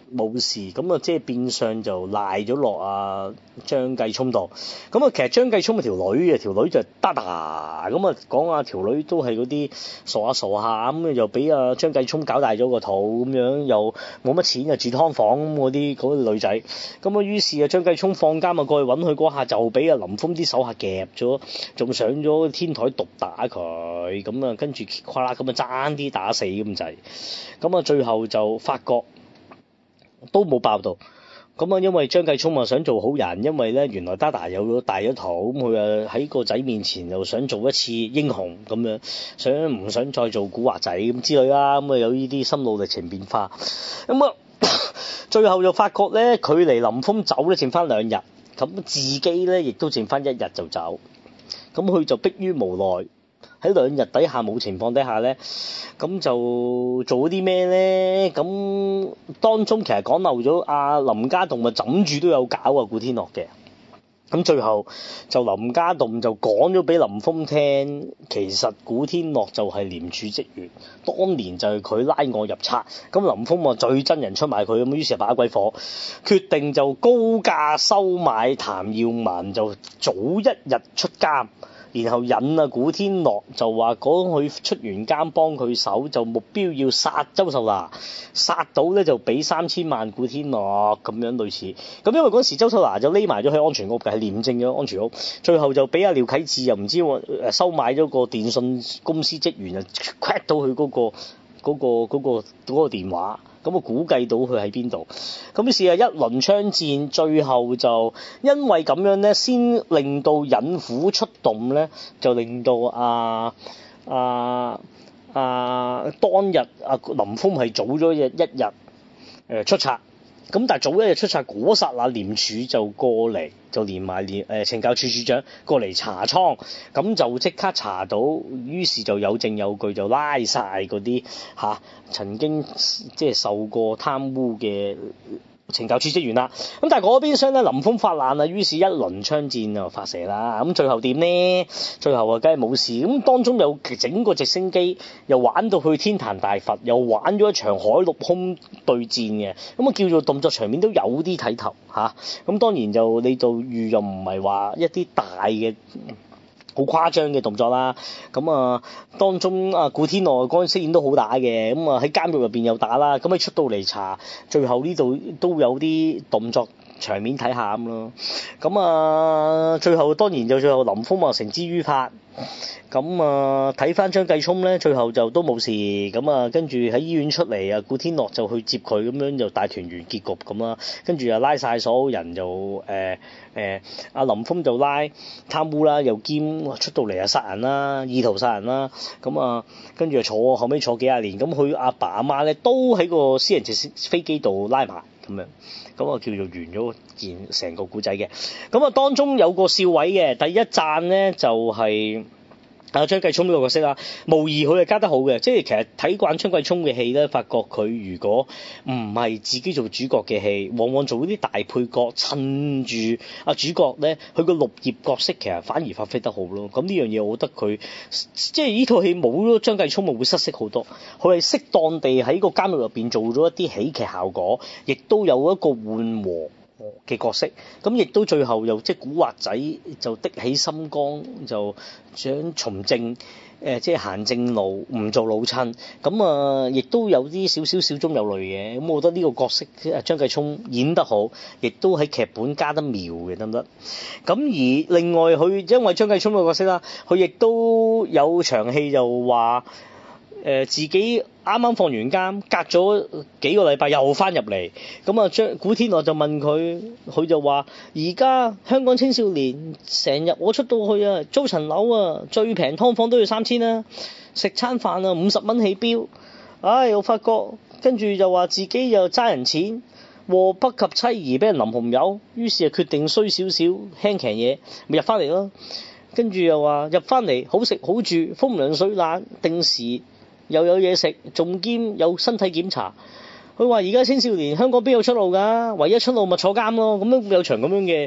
Speaker 1: 冇事，咁啊即係變相就賴咗落啊張繼聰度。咁啊其實張繼聰條女就得咁啊講啊條女都係嗰啲傻下咁，又俾啊張繼聰搞大咗個肚咁樣，又冇乜錢又住劏房嗰啲女仔。咁啊於是啊張繼聰放監啊過去揾佢嗰下就俾啊林峯啲手下夾咗，仲上咗天台毒打佢，咁啊跟住跨啦咁啊爭啲打死咁滯。咁啊最後就發覺都冇爆到，咁啊因為張繼聰啊想做好人，因為咧原來 Dada 有大咗肚，咁佢啊喺個仔面前又想做一次英雄咁樣，唔想再做古惑仔咁之類啦，咁啊有呢啲心路歷程變化，咁啊最後就發覺咧距離林峯走咧剩翻2日，咁自己咧亦都剩翻1日就走，咁佢就迫於無奈。喺2日底下冇情況底下咧，咁就做啲咩咧？咁當中其實講漏咗阿林家棟咪枕住都有搞啊古天樂嘅。咁最後就林家棟就講咗俾林峯聽，其實古天樂就係廉署職員，當年就係佢拉我入冊。咁林峯啊最憎人出賣佢，咁於是把鬼火，決定就高價收買譚耀文，就早1日出監。然後引啊古天樂就話講佢出完監幫佢手，就目標要殺周秀娜，殺到咧就俾3000萬古天樂咁樣類似。咁因為嗰時周秀娜就匿埋咗喺安全屋嘅，係廉政嘅安全屋。最後就俾阿廖啟智又唔知收買咗個電信公司職員啊 crack 到佢嗰個電話。咁我估計到佢喺邊度，咁於是啊一輪槍戰，最後就因為咁樣咧，先令到引虎出動咧，就令到當日林峯係早咗一日出冊。咁但係早1日出冊嗰剎那廉署就過嚟，就連埋懲教處處長過嚟查倉，咁就即刻查到，於是就有證有據就拉晒嗰啲曾經即係受過貪污嘅懲教處職員啦。咁但係嗰邊廂咧林峯發難啊，於是一輪槍戰就發射啦。咁最後點呢？最後啊梗係冇事。咁當中有整個直升機又玩到去天壇大佛，又玩咗一場海陸空對戰嘅，咁啊叫做動作場面都有啲睇頭嚇。咁當然就你就預又唔係話一啲大嘅好誇張嘅動作啦。咁啊當中古天樂嗰陣飾演都好打嘅，咁啊喺監獄入邊有打啦。咁你出到嚟查，最後呢度都有啲動作場面睇下咁咯。咁啊最後當然就最後林峯啊繩之於法。咁啊睇翻張繼聰咧，最後就都冇事。咁啊跟住喺醫院出嚟啊，古天樂就去接佢，咁樣就大團圓結局咁啦。跟住啊拉晒所有人就阿林峯就拉貪污啦，又兼出到嚟啊殺人啦，意圖殺人啦。咁啊跟住後尾坐幾廿年。咁佢阿爸阿媽咧都喺個私人直升飛機度拉埋咁樣。咁啊叫做完咗件成個故仔嘅。咁啊當中有個笑位嘅，第一讚咧就係張繼聰呢個角色啦，無疑佢係加得好嘅。即係其實睇慣張繼聰嘅戲咧，發覺佢如果唔係自己做主角嘅戲，往往做啲大配角，襯住主角咧，佢個綠葉角色其實反而發揮得好咯。咁呢樣嘢我覺得佢即係呢套戲冇咗張繼聰咪會失色好多。佢係適當地喺個監獄入邊做咗一啲喜劇效果，亦都有一個緩和嘅角色，咁亦都最後又即係古惑仔就的起心肝，就想從政，即係行正路，唔做老襯，咁啊亦都有啲少中有淚嘅。咁我覺得呢個角色張繼聰演得好，亦都喺劇本加得妙嘅，得唔得？咁而另外佢因為張繼聰個角色啦，佢亦都有場戲就話自己啱啱放完監，隔咗幾個禮拜又翻入嚟，咁啊古天樂就問佢就話：而家香港青少年成日我出到去啊，租層樓啊，最平劏房都要3000啦，食餐飯啊50蚊起標。我發覺跟住就話自己又揸人錢，禍不及妻兒，俾人淋紅油，於是就決定衰少少輕騎嘢，咪入翻嚟咯。跟住又話入翻嚟好食好住，風涼水冷，定時又有嘢食，仲兼有身體檢查。佢話而家青少年香港邊有出路㗎？唯一出路咪坐監咯。咁樣有場咁樣嘅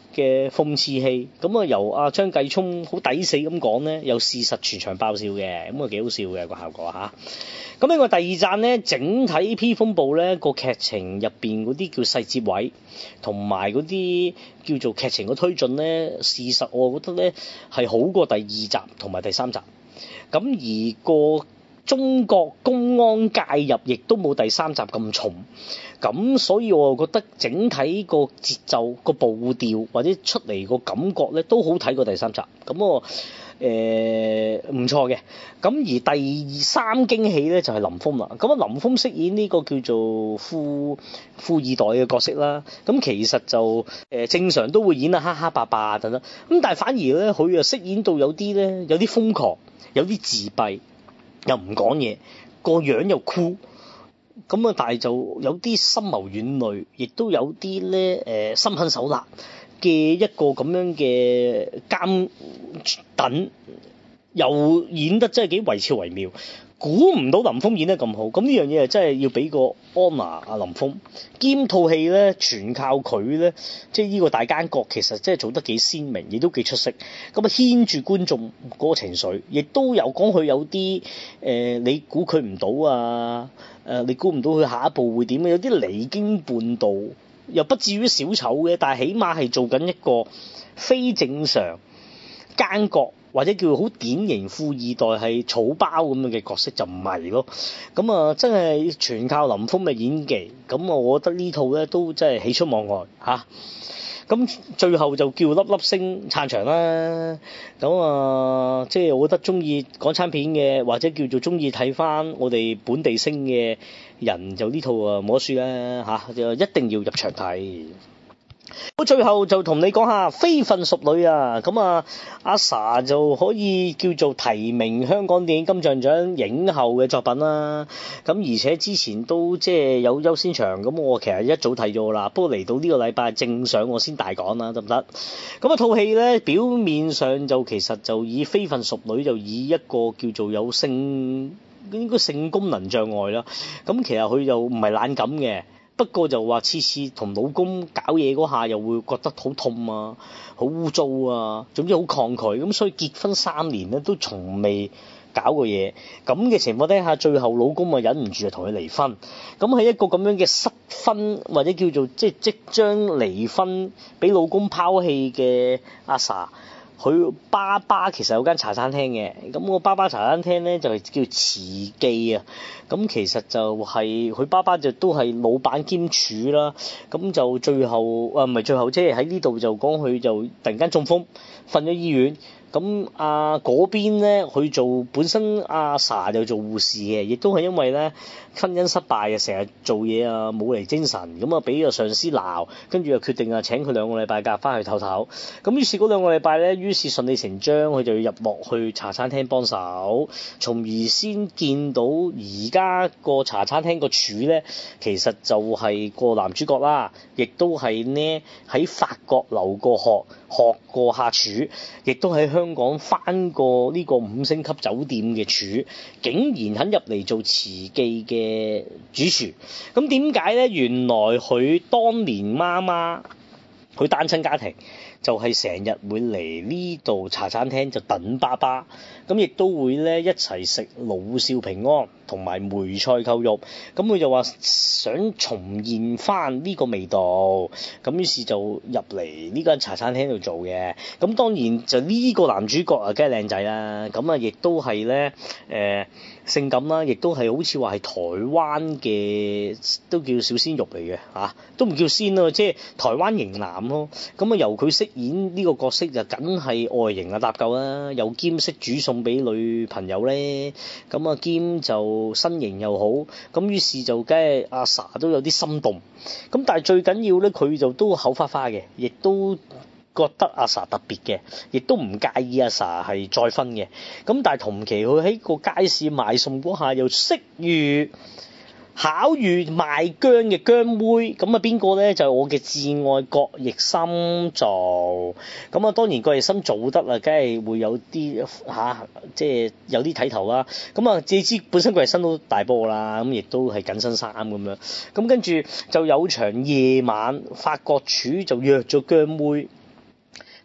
Speaker 1: 嘅諷刺戲，咁啊由阿張繼聰好抵死咁講咧，有事實全場爆笑嘅，咁啊幾好笑嘅個效果嚇。咁另外第二站咧，整體 P 風暴咧個劇情入邊嗰啲叫細節位，同埋嗰啲叫做劇情嘅推進咧，事實我覺得咧係好過第二集同埋第三集。咁而個中國公安介入亦都冇第三集咁重，咁所以我覺得整體個節奏個步調或者出嚟個感覺咧都好睇過第三集，咁我唔錯嘅。咁而第三驚喜咧就係林峯啦，咁啊林峯飾演呢個叫做富二代嘅角色啦，咁其實就正常都會演啊哈哈霸霸等等，咁但係反而咧佢又飾演到有啲瘋狂，有啲自閉，又唔講嘢，個樣又酷，咁啊但係就有啲深謀遠慮，亦都有啲咧心狠手辣嘅一個咁樣嘅監躉，又演得真係幾惟肖惟妙，估唔到林峯演得咁好，咁呢樣嘢真係要俾個 honor 阿林峯，兼套戲咧全靠佢咧，即係呢個大奸角其實真係做得幾鮮明，亦都幾出色，咁啊牽住觀眾嗰個情緒，亦都有講佢有啲你估佢唔到啊，你估唔到佢下一步會點，有啲離經叛道，又不至於小丑嘅，但係起碼係做緊一個非正常奸角，或者叫好典型富二代係草包咁樣嘅角色就唔係咯，咁啊真係全靠林峯嘅演技，咁我覺得呢套咧都真係喜出望外嚇。咁最後就叫粒粒星撐場啦，咁啊即係我覺得中意港產片嘅，或者叫做中意睇翻我哋本地星嘅人，就呢套啊冇得輸啦嚇，就一定要入場睇。好，最後就同你講下非分熟女啊，咁啊阿 sa 就可以叫做提名香港電影金像獎影后嘅作品啦，咁而且之前都即係有優先場，咁我其實一早睇咗啦，不過嚟到呢個禮拜正上我先大講啦，得唔得？咁啊套戲咧表面上就其實就以非分熟女，就以一個叫做有性應該性功能障礙啦，咁其實佢就唔係懶感嘅。不過就話次次同老公搞嘢嗰下又會覺得好痛啊，好污糟啊，總之好抗拒，咁所以結婚3年咧都從未搞過嘢，咁嘅情況底下，最後老公啊忍唔住就同佢離婚，咁喺一個咁樣嘅失婚或者叫做即將離婚俾老公拋棄嘅阿 sa。佢爸爸其實有間茶餐廳嘅，咁個爸爸茶餐廳咧就係叫慈記啊，咁其實就係佢爸爸就都係老闆兼廚啦，咁就最後唔係最後，即係喺呢度就講佢就突然間中風，瞓咗醫院。咁嗰邊咧，佢做本身阿 sa 就做護士嘅，亦都係因為咧婚姻失敗啊，成日做嘢啊冇嚟精神，咁啊俾個上司鬧，跟住又決定請佢2個禮拜假翻去唞唞。咁於是嗰2個禮拜咧，於是順理成章佢就要入落去茶餐廳幫手，從而先見到而家個茶餐廳個廚咧，其實就係個男主角啦，亦都係呢喺法國留過學過下廚，亦都喺香港返過呢個5星級酒店嘅廚，竟然肯入嚟做慈記嘅主廚。咁點解咧？原來佢當年媽媽佢單親家庭，就係成日會嚟呢度茶餐廳就等爸爸，咁亦都會咧一齊食老少平安同埋梅菜扣肉，咁佢就話想重現翻呢個味道，咁於是就入嚟呢間茶餐廳度做嘅。咁當然就呢個男主角啊，梗係靚仔啦，咁啊亦都係咧性感啦，亦都係好似話係台灣嘅都叫小鮮肉嚟嘅嚇，都唔叫鮮咯，即係台灣型男咯。咁啊由佢飾演呢個角色就梗係外形啊搭夠啦，又兼識煮餸俾女朋友咧，咁啊兼就身形又好，咁於是就梗係阿 sa 都有啲心動。咁但係最緊要咧，佢就都口花花嘅，亦都覺得阿 sa 特別嘅，亦都唔介意阿 sa 係再婚嘅。咁但係同期佢喺個街市賣餸嗰下又識遇巧遇賣薑嘅薑妹，咁啊邊個咧就係我嘅摯愛郭奕森做。咁啊當然郭奕森做得啦，梗係會有啲即係有啲睇頭啦。咁啊你知本身郭奕森都大波啦，咁亦都係緊身衫咁樣。咁跟住就有場夜晚法國廚就約咗薑妹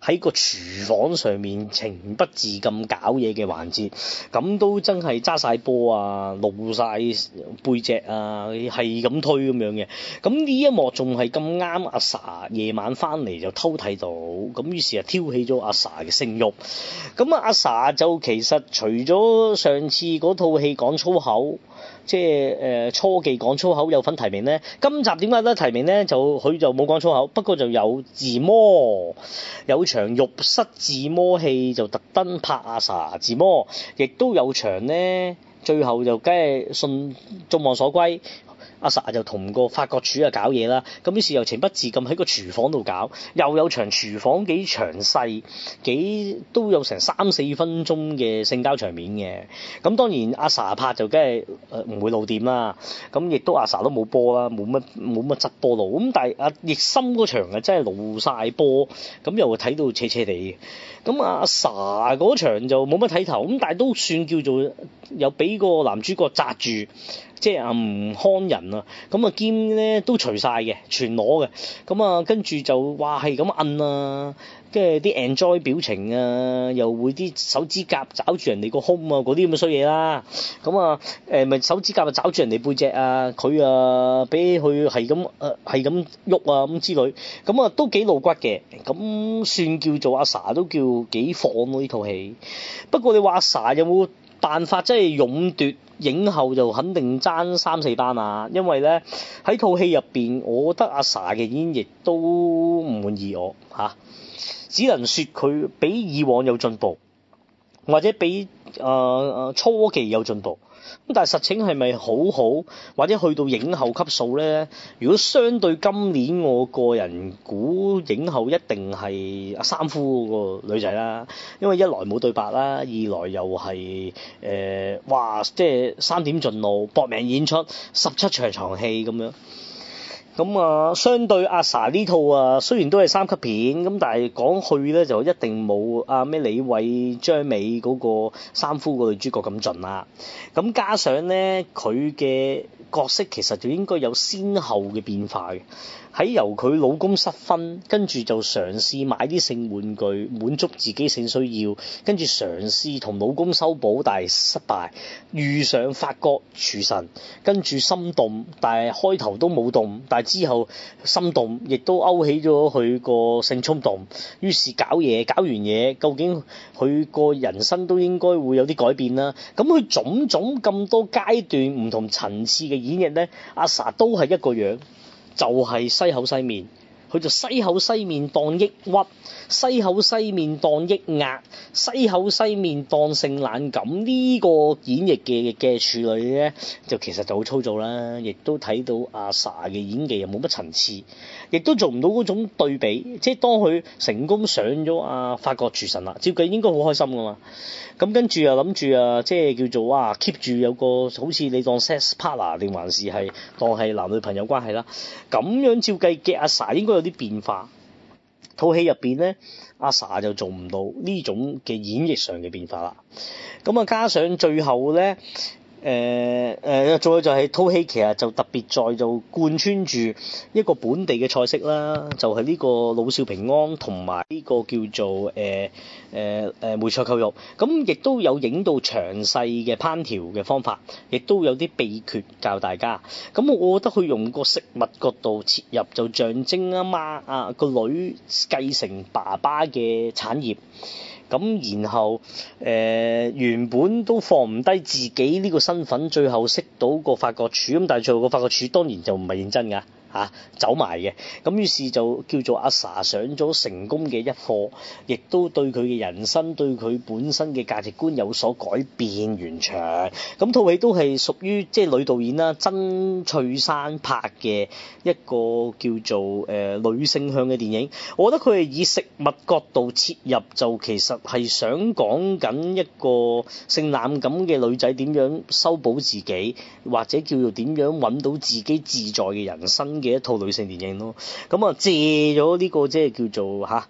Speaker 1: 喺個廚房上面情不自禁搞嘢嘅環節，咁都真係揸晒波啊，露晒背脊啊，係咁推咁樣嘅。咁呢一幕仲係咁啱阿 sa 夜晚翻嚟就偷睇到，咁於是啊挑起咗阿 sa 嘅性慾。咁啊阿 sa 就其實除咗上次嗰套戲講粗口，即係初技講粗口有份提名咧，今集點解得提名咧？就佢就冇講粗口，不過就有自摸，有場浴室自摸戲就特登拍阿 sa 自摸，亦都有場咧，最後就梗係信眾望所歸。阿 sa 就同個法國廚搞嘢啦，咁於是又情不自禁喺個廚房度搞，又有場廚房幾詳細，都有成3-4分鐘嘅性交場面嘅。咁當然阿 sa 拍就梗係唔會露點啦，咁亦都阿 sa 都冇波啦，冇乜側波露。咁但係阿奕森嗰場啊真係露晒波，咁又睇到斜斜地嘅。咁阿 sa 嗰場就冇乜睇頭，咁但係都算叫做有俾個男主角紮住。即係吳康仁啊，咁啊兼咧都除晒嘅，全裸嘅，咁啊跟住就哇係咁摁啊，跟住啲 enjoy 表情啊，又會啲手指甲找住人哋個胸啊，嗰啲咁嘅衰嘢啦，咁啊咪手指甲啊找住人哋背脊啊，佢啊俾佢係咁喐啊咁之類，咁啊都幾露骨嘅，咁算叫做阿 sa 都叫幾放咯呢套戲。不過你話阿 sa 有冇辦法真係勇奪影后就肯定爭3-4班啊，因為咧喺套戲入邊，我覺得阿 sa 嘅演繹都唔滿意我嚇，只能說佢比以往有進步，或者比初期有進步。咁但係實情係咪好好，或者去到影后級數咧？如果相對今年，我個人估影后一定係阿三夫個女仔啦，因為一來冇對白啦，二來又係哇，即係3點盡露，搏命演出17場床戲咁樣。咁啊，相對阿 sa 呢套啊，雖然都係3級片，咁但係講去咧就一定冇阿咩李慧張美嗰個三夫個女主角咁盡啦。咁加上咧，佢嘅角色其實就應該有先後嘅變化嘅。喺由佢老公失婚，跟住就嘗試買啲性玩具滿足自己性需要，跟住嘗試同老公修補，但係失敗。遇上法國廚神，跟住心動，但係開頭都冇動，但係之後心動，亦都勾起咗佢個性衝動。於是搞完嘢，究竟佢個人生都應該會有啲改變啦。咁佢種種咁多階段唔同層次嘅演繹咧，阿 sa 都係一個樣。就係西口西面，佢就西口西面當抑鬱，西口西面當抑壓，西口西面當性冷感。呢個演繹嘅處女咧，就其實就好粗糙啦，亦都睇到阿 sa 嘅演技又冇乜層次，亦都做唔到嗰種對比。即係當佢成功上咗法國廚神啦，照計應該好開心噶嘛。咁跟住又諗住即係叫做哇 keep 住有個好似你當 sex partner 定還是係當係男女朋友關係啦。咁樣照計嘅阿 sa 應該有啲變化。套戲入邊咧，阿 sa 就做唔到呢種嘅演繹上嘅變化啦。咁啊，加上最後咧。再就係套戲其實就特別在就貫穿住一個本地嘅菜式啦，就係呢個老少平安同埋呢個叫做梅菜扣肉，咁亦都有影到詳細嘅烹調嘅方法，亦都有啲秘訣教大家。咁我覺得佢用個食物角度切入，就象徵阿媽個女繼承爸爸嘅產業。咁然後原本都放唔低自己呢個身份，最後識到個法國廚，咁但係最後個法國廚當然就唔係認真㗎。走埋嘅，咁於是就叫做阿 sa 上咗成功嘅一課，亦都對佢嘅人生、對佢本身嘅價值觀有所改變完場。咁套戲都係屬於即係女導演啦，曾翠珊拍嘅一個叫做女性向嘅電影。我覺得佢係以食物角度切入，就其實係想講緊一個性冷感嘅女仔點樣修補自己，或者叫做點樣揾到自己自在嘅人生嘅一套女性電影咯。咁借咗呢個即係叫做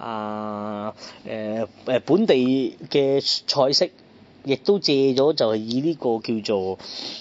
Speaker 1: 本地嘅菜式，亦都借咗就係以呢個叫做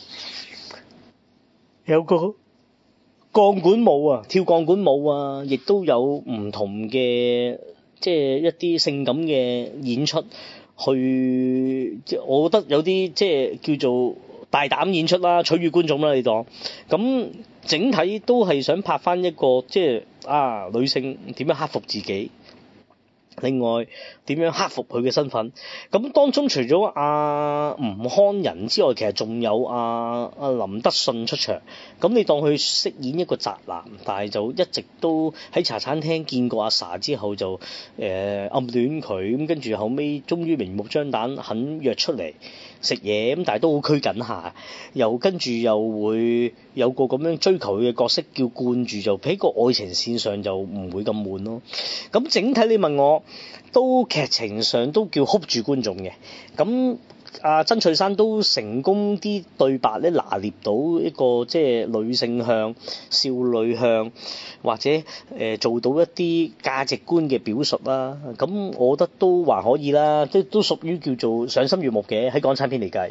Speaker 1: 有個鋼管舞跳鋼管舞亦都有唔同嘅即係一啲性感嘅演出，即係我覺得有啲即係叫做大膽演出啦，取悅觀眾啦，你當咁整體都係想拍翻一個即係女性點樣克服自己。另外點樣克服佢嘅身份？咁當中除咗吳康仁之外，其實仲有林德信出場。咁你當佢飾演一個宅男，但係就一直都喺茶餐廳見過阿 Sa 之後就暗戀佢，咁跟住後尾終於明目張膽肯約出嚟食嘢，咁但係都好拘謹下，又跟住又會有個咁樣追求佢嘅角色叫灌注，就喺個愛情線上就唔會咁悶咯。咁整體你問我，都劇情上都叫 hold 住觀眾嘅。咁曾翠珊都成功啲對白咧拿捏到一個即係女性向、少女向，或者做到一啲價值觀嘅表述啦。咁我覺得都還可以啦，都屬於叫做賞心悅目嘅喺港產片嚟計。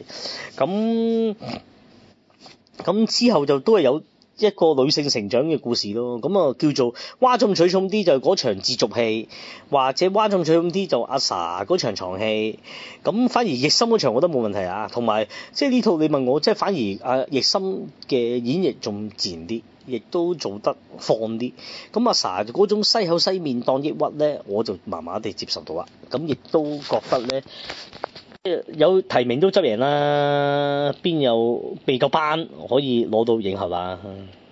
Speaker 1: 咁之後就都係有一個女性成長嘅故事咯，咁叫做嘩眾取寵啲就嗰場自續戲，或者嘩眾取寵啲就阿 Sa 嗰場床戲，咁反而奕心嗰場我覺得冇問題啊，同埋即係呢套你問我即係反而奕心嘅演繹仲自然啲，亦都做得放啲，咁阿 Sa 嗰種西口西面當抑鬱咧，我就麻麻地接受到啦，咁亦都覺得咧。有提名都執贏啦，邊有未夠班可以攞到影后啦？